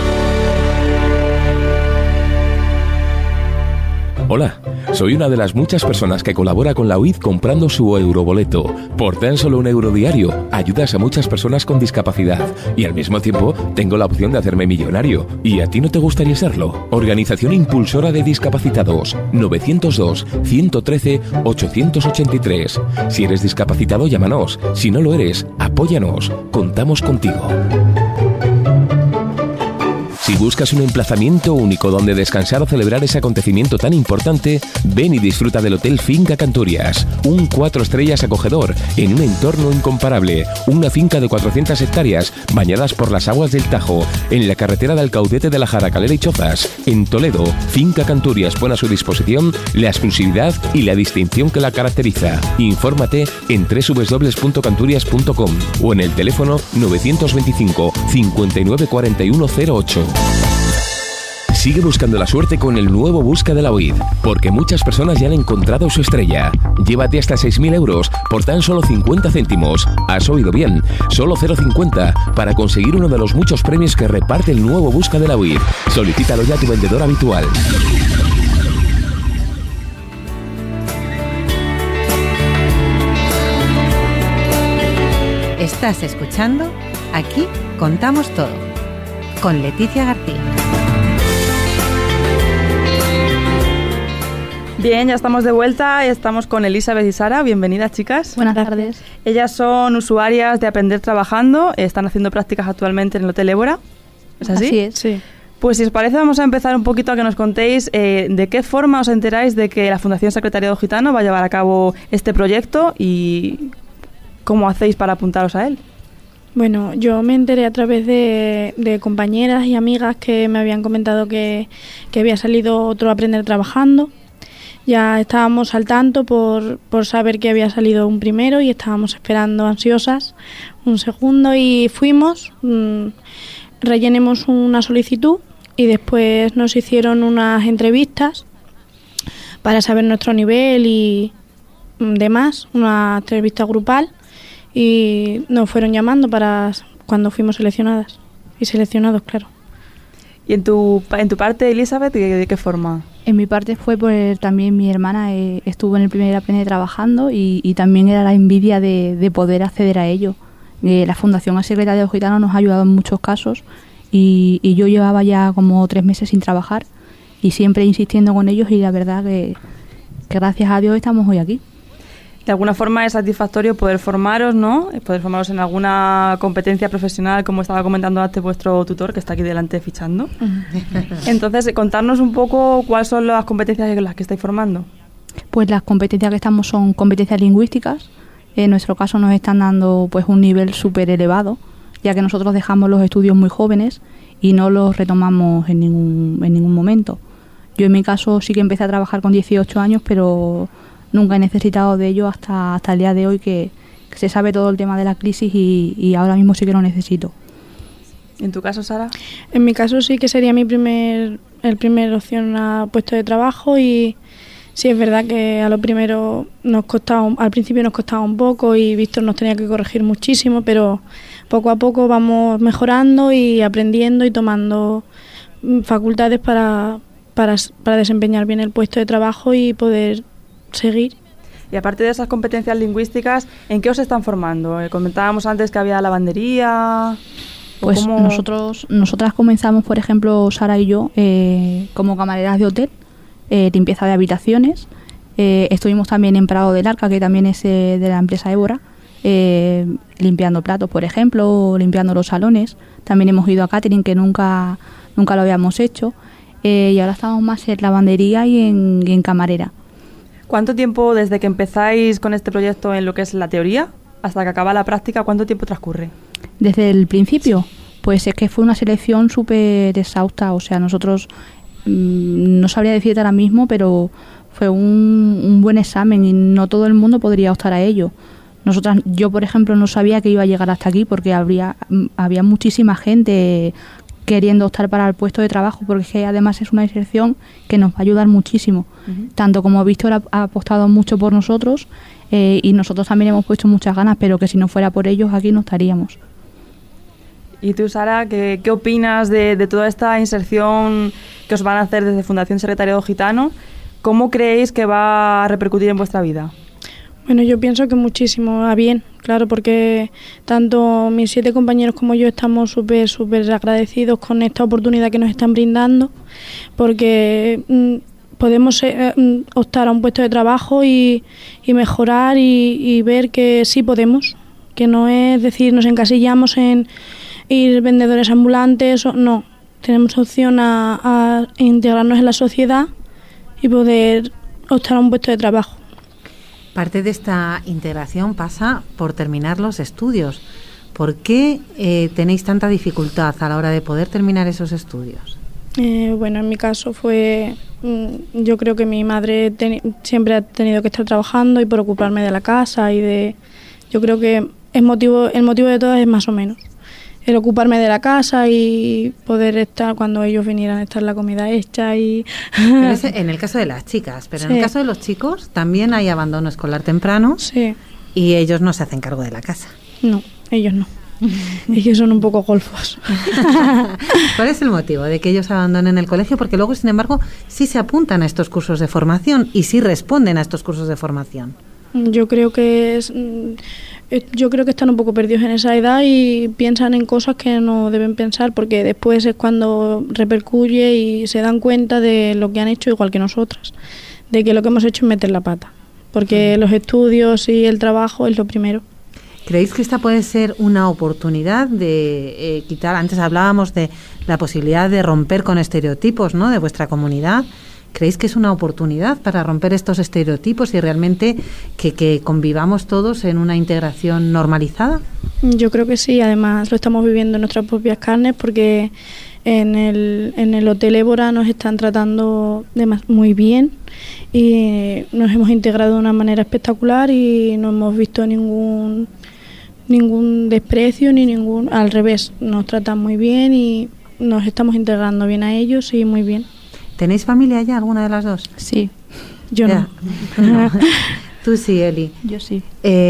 Hola, soy una de las muchas personas que colabora con la U I D comprando su euroboleto. Por tan solo un euro diario, ayudas a muchas personas con discapacidad y al mismo tiempo tengo la opción de hacerme millonario. ¿Y a ti no te gustaría serlo? Organización Impulsora de Discapacitados, nueve cero dos, uno uno tres, ocho ocho tres. Si eres discapacitado, llámanos. Si no lo eres, apóyanos. Contamos contigo. Si buscas un emplazamiento único donde descansar o celebrar ese acontecimiento tan importante, ven y disfruta del Hotel Finca Cantorias, un cuatro estrellas acogedor en un entorno incomparable, una finca de cuatrocientas hectáreas bañadas por las aguas del Tajo, en la carretera de Alcaudete de la Jaracalera y Chozas. En Toledo, Finca Cantorias pone a su disposición la exclusividad y la distinción que la caracteriza. Infórmate en doble u doble u doble u punto canturias punto com o en el teléfono nueve dos cinco, cincuenta y nueve cuarenta y uno cero ocho. Sigue buscando la suerte con el nuevo Busca de la U I D, porque muchas personas ya han encontrado su estrella. Llévate hasta seis mil euros por tan solo cincuenta céntimos. Has oído bien, solo cero coma cincuenta para conseguir uno de los muchos premios que reparte el nuevo Busca de la U I D. Solicítalo ya a tu vendedor habitual. Estás escuchando Aquí contamos todo, con Leticia García. Bien, ya estamos de vuelta, estamos con Elizabeth y Sara. Bienvenidas, chicas. Buenas tardes. Ellas son usuarias de Aprender Trabajando, están haciendo prácticas actualmente en el Hotel Évora. ¿Es así? Así es. Sí. Pues si os parece, vamos a empezar un poquito a que nos contéis eh, de qué forma os enteráis de que la Fundación Secretariado Gitano va a llevar a cabo este proyecto y cómo hacéis para apuntaros a él. Bueno, yo me enteré a través de, de compañeras y amigas que me habían comentado que, que había salido otro Aprender Trabajando. Ya estábamos al tanto por, por saber que había salido un primero y estábamos esperando ansiosas un segundo y fuimos, mmm, rellenemos una solicitud y después nos hicieron unas entrevistas para saber nuestro nivel y demás, una entrevista grupal y nos fueron llamando para cuando fuimos seleccionadas y seleccionados, claro. ¿Y en tu, en tu parte, Elizabeth, de, de qué forma? En mi parte fue por también mi hermana eh, estuvo en el primer Aprender Trabajando y, y también era la envidia de, de poder acceder a ello. Eh, la Fundación Secretariado Gitano nos ha ayudado en muchos casos y, y yo llevaba ya como tres meses sin trabajar y siempre insistiendo con ellos y la verdad que, que gracias a Dios estamos hoy aquí. De alguna forma es satisfactorio poder formaros, ¿no? Poder formaros en alguna competencia profesional, como estaba comentando antes vuestro tutor, que está aquí delante fichando. Entonces, contarnos un poco cuáles son las competencias en las que estáis formando. Pues las competencias que estamos son competencias lingüísticas. En nuestro caso nos están dando pues un nivel súper elevado, ya que nosotros dejamos los estudios muy jóvenes y no los retomamos en ningún, en ningún momento. Yo en mi caso sí que empecé a trabajar con dieciocho años, pero nunca he necesitado de ello hasta, hasta el día de hoy que, que se sabe todo el tema de la crisis y, y ahora mismo sí que lo necesito. ¿En tu caso, Sara? En mi caso sí que sería mi primer, el primer opción a puesto de trabajo y sí es verdad que a lo primero nos costaba, al principio nos costaba un poco y Víctor nos tenía que corregir muchísimo, pero poco a poco vamos mejorando y aprendiendo y tomando facultades para, para, para desempeñar bien el puesto de trabajo y poder seguir. Y aparte de esas competencias lingüísticas, ¿en qué os están formando? Eh, comentábamos antes que había lavandería. Pues ¿cómo? nosotros, nosotras comenzamos, por ejemplo, Sara y yo, eh, como camareras de hotel, eh, limpieza de habitaciones. Eh, estuvimos también en Prado del Arca, que también es eh, de la empresa Évora, eh, limpiando platos, por ejemplo, o limpiando los salones. También hemos ido a catering, que nunca, nunca lo habíamos hecho. Eh, y ahora estamos más en lavandería y en, y en camarera. ¿Cuánto tiempo desde que empezáis con este proyecto en lo que es la teoría hasta que acaba la práctica, cuánto tiempo transcurre? Desde el principio, pues es que fue una selección súper exhausta. O sea, nosotros, mmm, no sabría decirte ahora mismo, pero fue un, un buen examen y no todo el mundo podría optar a ello. Nosotras, yo por ejemplo no sabía que iba a llegar hasta aquí porque habría, había muchísima gente queriendo optar para el puesto de trabajo, porque es que además es una selección que nos va a ayudar muchísimo. Uh-huh. Tanto como Víctor ha, ha apostado mucho por nosotros eh, y nosotros también hemos puesto muchas ganas, pero que si no fuera por ellos aquí no estaríamos. ¿Y tú, Sara, qué, qué opinas de, de toda esta inserción que os van a hacer desde Fundación Secretariado Gitano? ¿Cómo creéis que va a repercutir en vuestra vida? Bueno, yo pienso que muchísimo, a bien, claro, porque tanto mis siete compañeros como yo estamos súper, súper agradecidos con esta oportunidad que nos están brindando, porque mm, podemos eh, optar a un puesto de trabajo y, y mejorar y, y ver que sí podemos, que no es decir, nos encasillamos en ir vendedores ambulantes, o, no, tenemos opción a, a integrarnos en la sociedad y poder optar a un puesto de trabajo. Parte de esta integración pasa por terminar los estudios. ¿Por qué eh, tenéis tanta dificultad a la hora de poder terminar esos estudios? Eh, bueno, en mi caso fue, mm, yo creo que mi madre ten, siempre ha tenido que estar trabajando y por ocuparme de la casa y de, yo creo que el motivo, el motivo de todo es más o menos el ocuparme de la casa y poder estar cuando ellos vinieran a estar la comida hecha y... Pero es en el caso de las chicas, pero sí. En el caso de los chicos también hay abandono escolar temprano, sí. Y ellos no se hacen cargo de la casa. No, ellos no. Ellos son un poco golfos. ¿Cuál es el motivo de que ellos abandonen el colegio? Porque luego, sin embargo, sí se apuntan a estos cursos de formación y sí responden a estos cursos de formación. Yo creo que es... Yo creo que están un poco perdidos en esa edad y piensan en cosas que no deben pensar, porque después es cuando repercuye y se dan cuenta de lo que han hecho, igual que nosotras, de que lo que hemos hecho es meter la pata, porque los estudios y el trabajo es lo primero. ¿Creéis que esta puede ser una oportunidad de eh, quitar, antes hablábamos de la posibilidad de romper con estereotipos, ¿no?, de vuestra comunidad? ¿Creéis que es una oportunidad para romper estos estereotipos y realmente que, que convivamos todos en una integración normalizada? Yo creo que sí, además lo estamos viviendo en nuestras propias carnes, porque en el, en el Hotel Évora nos están tratando de más, muy bien y nos hemos integrado de una manera espectacular y no hemos visto ningún, ningún desprecio ni ningún... Al revés, nos tratan muy bien y nos estamos integrando bien a ellos y muy bien. ¿Tenéis familia ya, alguna de las dos? Sí. Yo ya. no. Tú sí, Eli. Yo sí.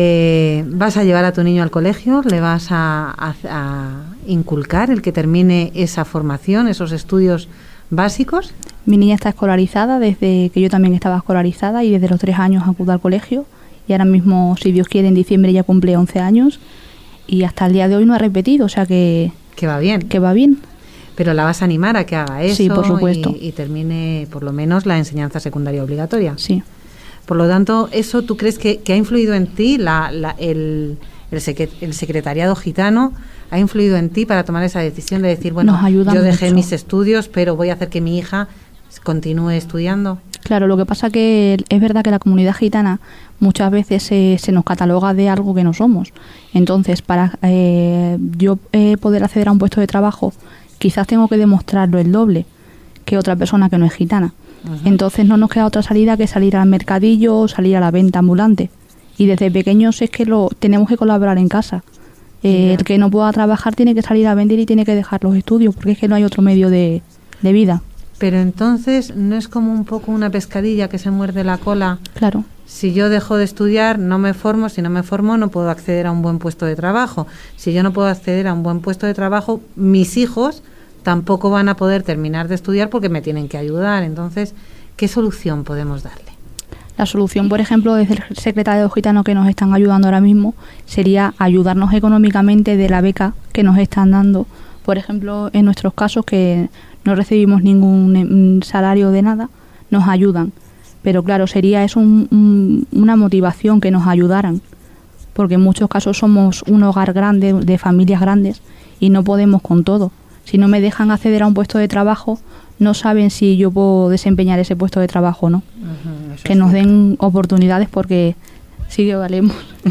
Eh, ¿Vas a llevar a tu niño al colegio? ¿Le vas a, a, a inculcar el que termine esa formación, esos estudios básicos? Mi niña está escolarizada desde que yo también estaba escolarizada y desde los tres años acudo al colegio. Y ahora mismo, si Dios quiere, en diciembre ya cumple once años y hasta el día de hoy no ha repetido, o sea que... Que va bien. Que va bien. Pero la vas a animar a que haga eso, sí, por supuesto. Y, y termine por lo menos la enseñanza secundaria obligatoria. Sí. Por lo tanto, ¿eso tú crees que, que ha influido en ti? La, la, el, el, secret, el secretariado gitano ha influido en ti para tomar esa decisión de decir, bueno, yo dejé mucho. mis estudios, pero voy a hacer que mi hija continúe estudiando? Claro, lo que pasa que es verdad que la comunidad gitana muchas veces se, se nos cataloga de algo que no somos. Entonces, para eh, yo eh, poder acceder a un puesto de trabajo, quizás tengo que demostrarlo el doble que otra persona que no es gitana. Uh-huh. Entonces no nos queda otra salida que salir al mercadillo o salir a la venta ambulante. Y desde pequeños es que lo tenemos que colaborar en casa. Eh, yeah. El que no pueda trabajar tiene que salir a vender y tiene que dejar los estudios, porque es que no hay otro medio de, de vida. Pero entonces, ¿no es como un poco una pescadilla que se muerde la cola? Claro. Si yo dejo de estudiar, no me formo. Si no me formo, no puedo acceder a un buen puesto de trabajo. Si yo no puedo acceder a un buen puesto de trabajo, mis hijos tampoco van a poder terminar de estudiar porque me tienen que ayudar. Entonces, ¿qué solución podemos darle? La solución, por ejemplo, desde el secretariado gitano que nos están ayudando ahora mismo, sería ayudarnos económicamente de la beca que nos están dando. Por ejemplo, en nuestros casos, que no recibimos ningún salario de nada, nos ayudan. Pero claro, sería eso un, un, una motivación, que nos ayudaran, porque en muchos casos somos un hogar grande, de familias grandes, y no podemos con todo. Si no me dejan acceder a un puesto de trabajo, no saben si yo puedo desempeñar ese puesto de trabajo o no. Uh-huh, que nos den oportunidades, porque sí que valemos.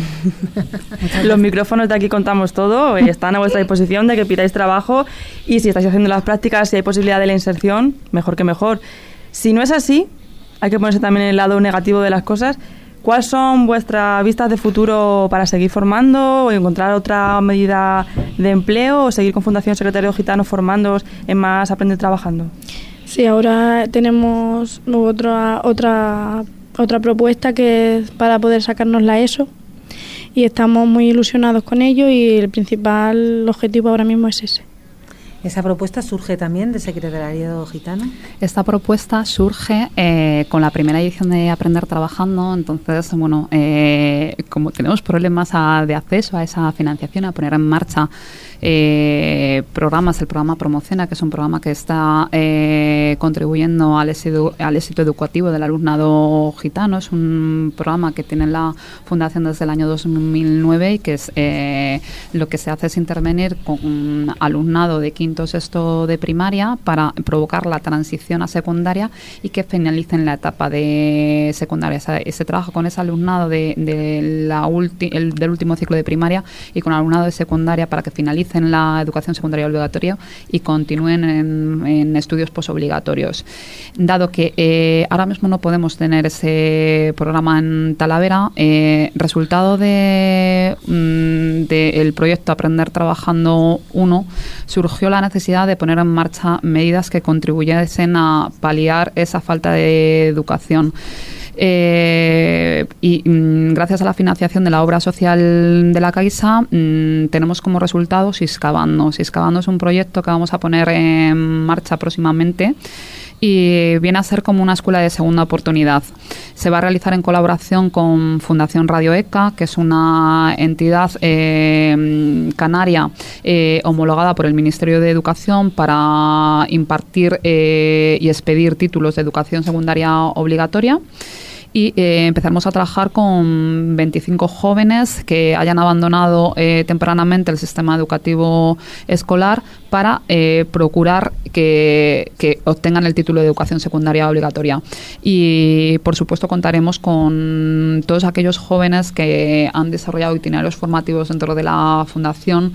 Los micrófonos de Aquí Contamos Todo están a vuestra disposición, de que pidáis trabajo, y si estáis haciendo las prácticas, si hay posibilidad de la inserción, mejor que mejor. Si no es así, hay que ponerse también en el lado negativo de las cosas. ¿Cuáles son vuestras vistas de futuro para seguir formando o encontrar otra medida de empleo o seguir con Fundación Secretario Gitano formándoos en más Aprender Trabajando? Sí, ahora tenemos otra otra otra propuesta que es para poder sacarnos la ESO, y estamos muy ilusionados con ello, y el principal objetivo ahora mismo es ese. ¿Esa propuesta surge también de Secretariado Gitano? Esta propuesta surge eh, con la primera edición de Aprender Trabajando. Entonces, bueno, eh, como tenemos problemas a, de acceso a esa financiación, a poner en marcha eh, programas, el programa Promociona, que es un programa que está eh, contribuyendo al éxito, al éxito educativo del alumnado gitano. Es un programa que tiene la Fundación desde el año dos mil nueve, y que es eh, lo que se hace es intervenir con un alumnado de quinto sexto de primaria para provocar la transición a secundaria y que finalicen la etapa de secundaria. Ese, ese trabajo con ese alumnado de, de la ulti, el, del último ciclo de primaria y con alumnado de secundaria para que finalicen la educación secundaria obligatoria y continúen en, en estudios posobligatorios. Dado que eh, ahora mismo no podemos tener ese programa en Talavera, eh, resultado de, mm, de el proyecto Aprender Trabajando uno, surgió la necesidad de poner en marcha medidas que contribuyesen a paliar esa falta de educación. Eh, y mm, gracias a la financiación de la obra social de la Caixa, mm, tenemos como resultado Siscabando. Siscabando es un proyecto que vamos a poner en marcha próximamente, y viene a ser como una escuela de segunda oportunidad. Se va a realizar en colaboración con Fundación Radio ECA, que es una entidad eh, canaria eh, homologada por el Ministerio de Educación para impartir eh, y expedir títulos de educación secundaria obligatoria. Y eh, empezaremos a trabajar con veinticinco jóvenes que hayan abandonado eh, tempranamente el sistema educativo escolar para eh, procurar que, que obtengan el título de educación secundaria obligatoria. Y, por supuesto, contaremos con todos aquellos jóvenes que han desarrollado itinerarios formativos dentro de la Fundación,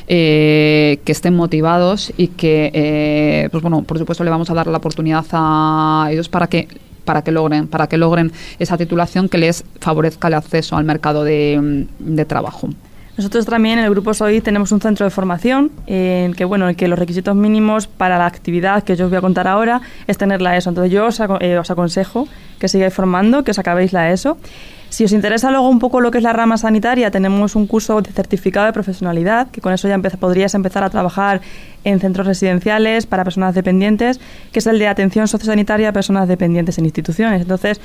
eh, que estén motivados y que, eh, pues bueno, por supuesto, le vamos a dar la oportunidad a ellos para que para que logren, para que logren esa titulación que les favorezca el acceso al mercado de, de trabajo. Nosotros también en el Grupo S O I tenemos un centro de formación en que, bueno, en que los requisitos mínimos para la actividad que yo os voy a contar ahora es tener la ESO. Entonces yo os, eh, os aconsejo que sigáis formando, que os acabéis la ESO. Si os interesa luego un poco lo que es la rama sanitaria, tenemos un curso de certificado de profesionalidad, que con eso ya empe- podrías empezar a trabajar en centros residenciales para personas dependientes, que es el de atención sociosanitaria a personas dependientes en instituciones. Entonces,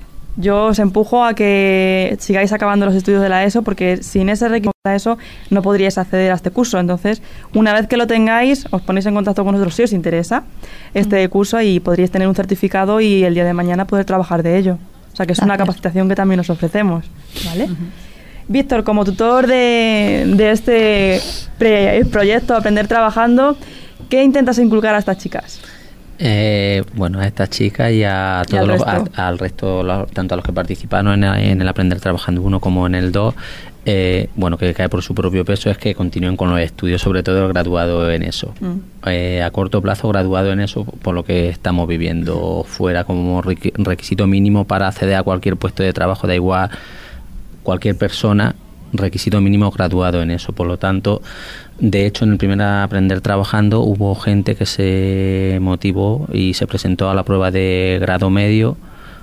yo os empujo a que sigáis acabando los estudios de la ESO, porque sin ese requisito de la ESO no podríais acceder a este curso. Entonces, una vez que lo tengáis, os ponéis en contacto con nosotros si os interesa este curso, y podríais tener un certificado y el día de mañana poder trabajar de ello. O sea, que es una capacitación que también os ofrecemos, ¿vale? Uh-huh. Víctor, como tutor de, de este pre- proyecto Aprender Trabajando, ¿qué intentas inculcar a estas chicas? Eh, bueno, a estas chicas y a todos al los, resto, a, al resto lo, tanto a los que participaron en, en el Aprender Trabajando uno como en el dos, eh, bueno, que cae por su propio peso, es que continúen con los estudios, sobre todo el graduado en eso. Mm. Eh, a corto plazo, graduado en eso, por lo que estamos viviendo fuera como requisito mínimo para acceder a cualquier puesto de trabajo, da igual cualquier persona, requisito mínimo graduado en eso. Por lo tanto, de hecho, en el primer Aprender Trabajando hubo gente que se motivó y se presentó a la prueba de grado medio,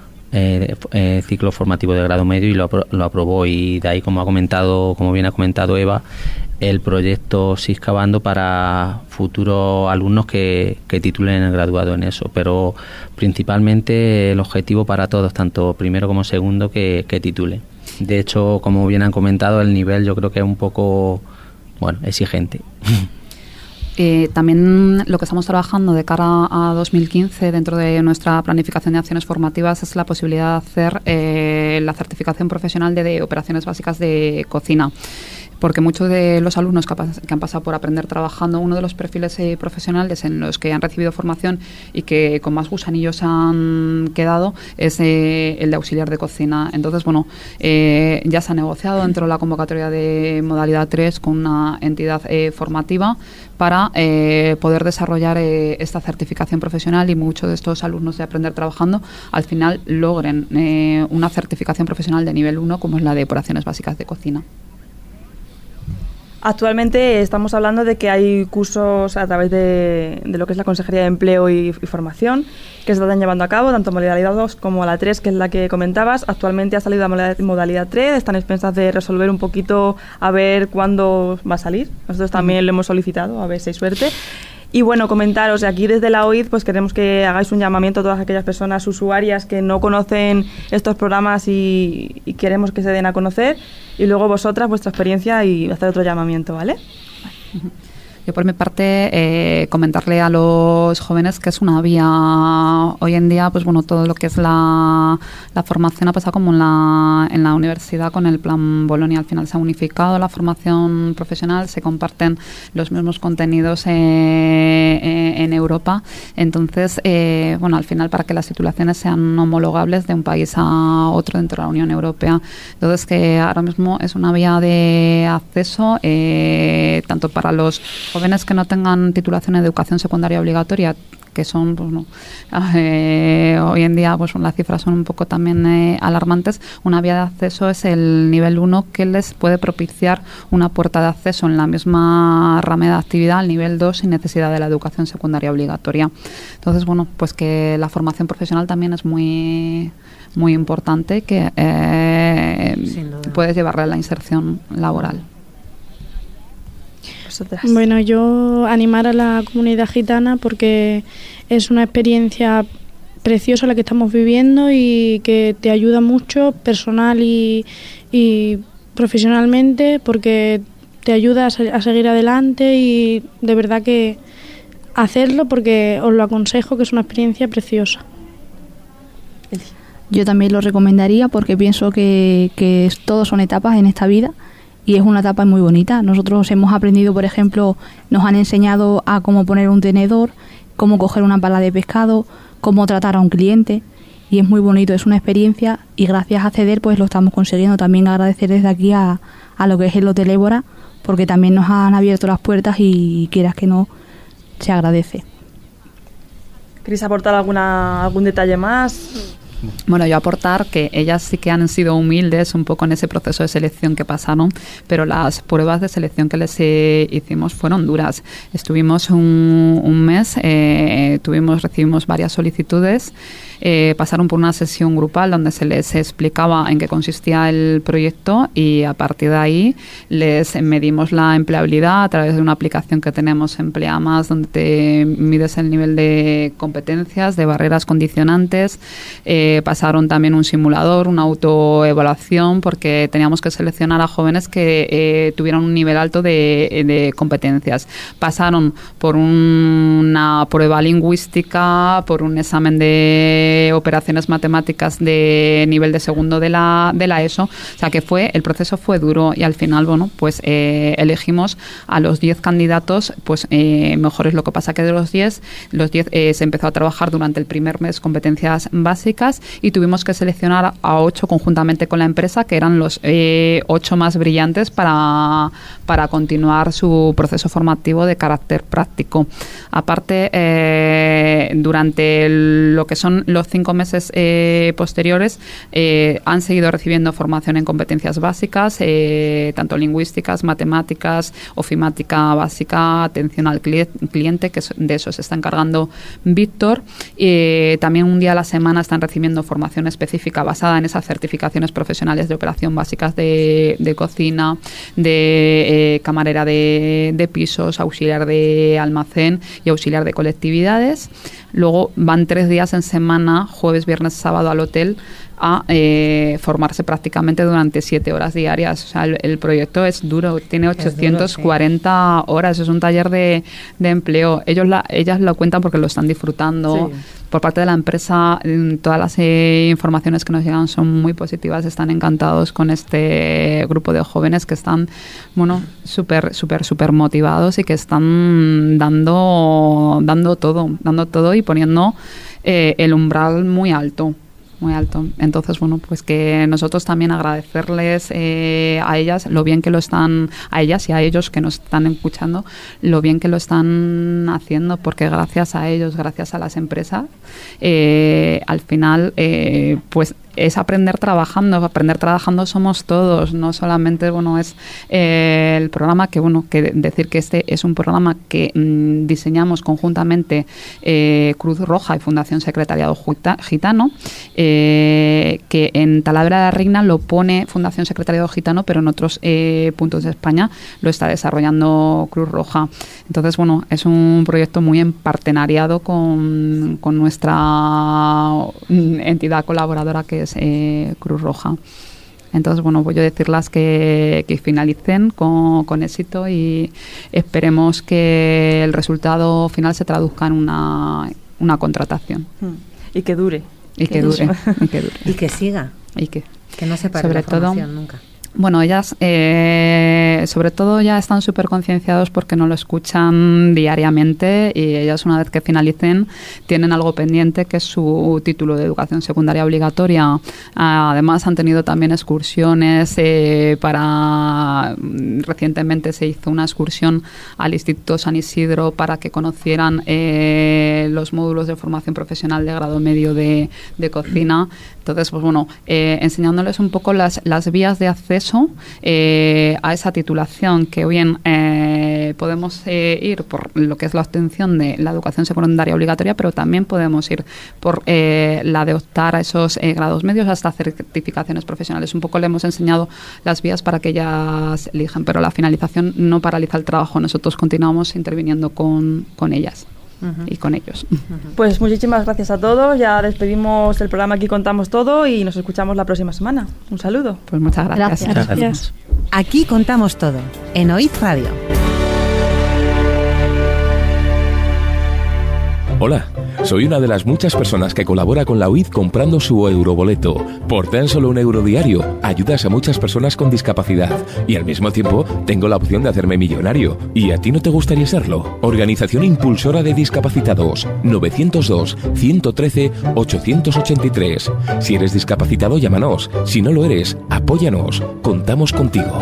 eh, eh, ciclo formativo de grado medio, y lo, lo aprobó. Y de ahí, como ha comentado, como bien ha comentado Eva, el proyecto Siscabando para futuros alumnos que, que titulen el graduado en eso. Pero principalmente el objetivo para todos, tanto primero como segundo, que, que titulen. De hecho, como bien han comentado, el nivel yo creo que es un poco, bueno, exigente. Eh, también lo que estamos trabajando de cara a dos mil quince dentro de nuestra planificación de acciones formativas es la posibilidad de hacer eh, la certificación profesional de, de operaciones básicas de cocina. Porque muchos de los alumnos que, que han pasado por Aprender Trabajando, uno de los perfiles eh, profesionales en los que han recibido formación y que con más gusanillos han quedado es eh, el de auxiliar de cocina. Entonces, bueno, eh, ya se ha negociado dentro de la convocatoria de modalidad tres con una entidad eh, formativa para eh, poder desarrollar eh, esta certificación profesional y muchos de estos alumnos de Aprender Trabajando al final logren eh, una certificación profesional de nivel uno como es la de operaciones básicas de cocina. Actualmente estamos hablando de que hay cursos a través de, de lo que es la Consejería de Empleo y, y Formación que se están llevando a cabo, tanto modalidad dos como la tres, que es la que comentabas. Actualmente ha salido la modalidad, modalidad tres, están expensas de resolver un poquito a ver cuándo va a salir. Nosotros también lo hemos solicitado, a ver si hay suerte. Y bueno, comentaros, aquí desde la O I D pues queremos que hagáis un llamamiento a todas aquellas personas usuarias que no conocen estos programas y, y queremos que se den a conocer, y luego vosotras, vuestra experiencia y hacer otro llamamiento, ¿vale? Yo por mi parte eh, comentarle a los jóvenes que es una vía hoy en día, pues bueno, todo lo que es la, la formación ha pasado como en la, en la universidad con el plan Bolonia. Al final se ha unificado la formación profesional, se comparten los mismos contenidos eh, eh, en Europa. Entonces, eh, bueno, al final para que las titulaciones sean homologables de un país a otro dentro de la Unión Europea. Entonces, que ahora mismo es una vía de acceso eh, tanto para los jóvenes que no tengan titulación en educación secundaria obligatoria, que son, pues no, eh, hoy en día pues las cifras son un poco también eh, alarmantes. Una vía de acceso es el nivel uno, que les puede propiciar una puerta de acceso en la misma rama de actividad al nivel dos sin necesidad de la educación secundaria obligatoria. Entonces, bueno, pues que la formación profesional también es muy muy importante, que eh, puede llevarle a la inserción laboral. Bueno, yo animar a la comunidad gitana porque es una experiencia preciosa la que estamos viviendo y que te ayuda mucho personal y, y profesionalmente, porque te ayuda a, a seguir adelante, y de verdad que hacerlo porque os lo aconsejo, que es una experiencia preciosa. Yo también lo recomendaría porque pienso que, que todos son etapas en esta vida. Y es una etapa muy bonita. Nosotros hemos aprendido, por ejemplo, nos han enseñado a cómo poner un tenedor, cómo coger una pala de pescado, cómo tratar a un cliente. Y es muy bonito, es una experiencia, y gracias a CEDER pues lo estamos consiguiendo. También agradecer desde aquí a, a lo que es el Hotel Évora, porque también nos han abierto las puertas y quieras que no, se agradece. ¿Queréis aportar alguna, algún detalle más? Bueno, yo aportar que ellas sí que han sido humildes un poco en ese proceso de selección que pasaron, pero las pruebas de selección que les eh, hicimos fueron duras. Estuvimos un, un mes, eh, tuvimos, recibimos varias solicitudes, eh, pasaron por una sesión grupal donde se les explicaba en qué consistía el proyecto, y a partir de ahí les medimos la empleabilidad a través de una aplicación que tenemos, Emplea Más, donde te mides el nivel de competencias, de barreras condicionantes. Eh, pasaron también un simulador, una autoevaluación, porque teníamos que seleccionar a jóvenes que eh, tuvieran un nivel alto de, de competencias. Pasaron por un, una prueba lingüística, por un examen de operaciones matemáticas de nivel de segundo de la, de la ESO. O sea que fue, el proceso fue duro, y al final, bueno, pues eh, elegimos a los diez candidatos pues eh, mejores. Lo que pasa que de los diez, los diez eh, se empezó a trabajar durante el primer mes competencias básicas, y tuvimos que seleccionar a ocho conjuntamente con la empresa, que eran los eh, ocho más brillantes para, para continuar su proceso formativo de carácter práctico. Aparte, eh, durante el, lo que son los cinco meses eh, posteriores, eh, han seguido recibiendo formación en competencias básicas, eh, tanto lingüísticas, matemáticas, ofimática básica, atención al cliente, que de eso se está encargando Víctor. Eh, también un día a la semana están recibiendo formación específica basada en esas certificaciones profesionales de operación básicas de, de cocina, de eh, camarera de, de pisos, auxiliar de almacén y auxiliar de colectividades. Luego van tres días en semana semana, jueves, viernes, sábado al hotel, a eh, formarse prácticamente durante siete horas diarias. O sea, el, el proyecto es duro, tiene ochocientas cuarenta duro, sí. horas, es un taller de, de empleo. Ellos la, ellas lo cuentan porque lo están disfrutando. Sí. Por parte de la empresa, todas las eh, informaciones que nos llegan son muy positivas. Están encantados con este grupo de jóvenes que están, bueno, súper, súper, súper motivados y que están dando, dando todo, dando todo y poniendo eh, el umbral muy alto. muy alto. Entonces, bueno, pues que nosotros también agradecerles eh, a ellas lo bien que lo están, a ellas y a ellos que nos están escuchando, lo bien que lo están haciendo, porque gracias a ellos, gracias a las empresas, eh, al final, eh, pues es aprender trabajando. Aprender trabajando somos todos, no solamente, bueno, es eh, el programa que, bueno, que decir que este es un programa que mmm, diseñamos conjuntamente eh, Cruz Roja y Fundación Secretariado Gitano, eh, que en Talavera de la Reina lo pone Fundación Secretariado Gitano, pero en otros eh, puntos de España lo está desarrollando Cruz Roja. Entonces, bueno, es un proyecto muy en partenariado con, con nuestra entidad colaboradora, que es eh, Cruz Roja. Entonces, bueno, voy a decirles que, que finalicen con, con éxito y esperemos que el resultado final se traduzca en una, una contratación. Y que dure. Y que, que dure. Y que dure. Y que siga. Y que, que no se pare sobre la formación todo, nunca. Bueno, ellas eh, sobre todo ya están súper concienciados porque no lo escuchan diariamente, y ellas, una vez que finalicen, tienen algo pendiente, que es su título de educación secundaria obligatoria. Además, han tenido también excursiones eh, para... Recientemente se hizo una excursión al Instituto San Isidro para que conocieran eh, los módulos de formación profesional de grado medio de, de cocina. Entonces, pues bueno, eh, enseñándoles un poco las, las vías de acceso eh, a esa titulación, que bien eh, podemos eh, ir por lo que es la obtención de la educación secundaria obligatoria, pero también podemos ir por eh, la de optar a esos eh, grados medios hasta certificaciones profesionales. Un poco le hemos enseñado las vías para que ellas elijan, pero la finalización no paraliza el trabajo. Nosotros continuamos interviniendo con, con ellas. Uh-huh. Y con ellos. Uh-huh. Pues muchísimas gracias a todos. Ya despedimos el programa Aquí Contamos Todo y nos escuchamos la próxima semana. Un saludo. Pues muchas gracias. Gracias. gracias. Aquí Contamos Todo, en O I D Radio. Hola, soy una de las muchas personas que colabora con la U I D comprando su euroboleto. Por tan solo un euro diario, ayudas a muchas personas con discapacidad y al mismo tiempo tengo la opción de hacerme millonario. ¿Y a ti no te gustaría serlo? Organización Impulsora de Discapacitados, nueve cero dos, uno uno tres, ocho ocho tres. Si eres discapacitado, llámanos. Si no lo eres, apóyanos. Contamos contigo.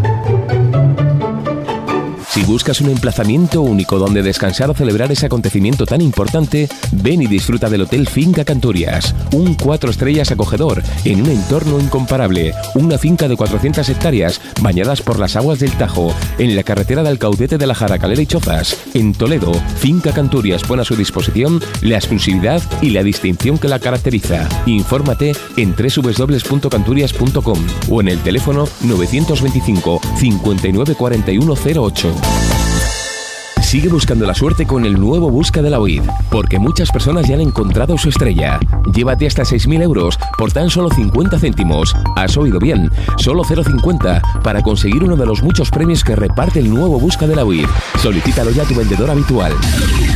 Si buscas un emplazamiento único donde descansar o celebrar ese acontecimiento tan importante, ven y disfruta del Hotel Finca Cantorias, un cuatro estrellas acogedor en un entorno incomparable, una finca de cuatrocientas hectáreas bañadas por las aguas del Tajo, en la carretera de Alcaudete de la Jaracalera y Chozas. En Toledo, Finca Cantorias pone a su disposición la exclusividad y la distinción que la caracteriza. Infórmate en doble u doble u doble u punto canturias punto com o en el teléfono nueve dos cinco, cincuenta y nueve cuarenta y uno cero ocho. Sigue buscando la suerte con el nuevo Busca de la U I D, porque muchas personas ya han encontrado su estrella. Llévate hasta seis mil euros por tan solo cincuenta céntimos. Has oído bien, solo cero coma cincuenta para conseguir uno de los muchos premios que reparte el nuevo Busca de la U I D. Solicítalo ya a tu vendedor habitual.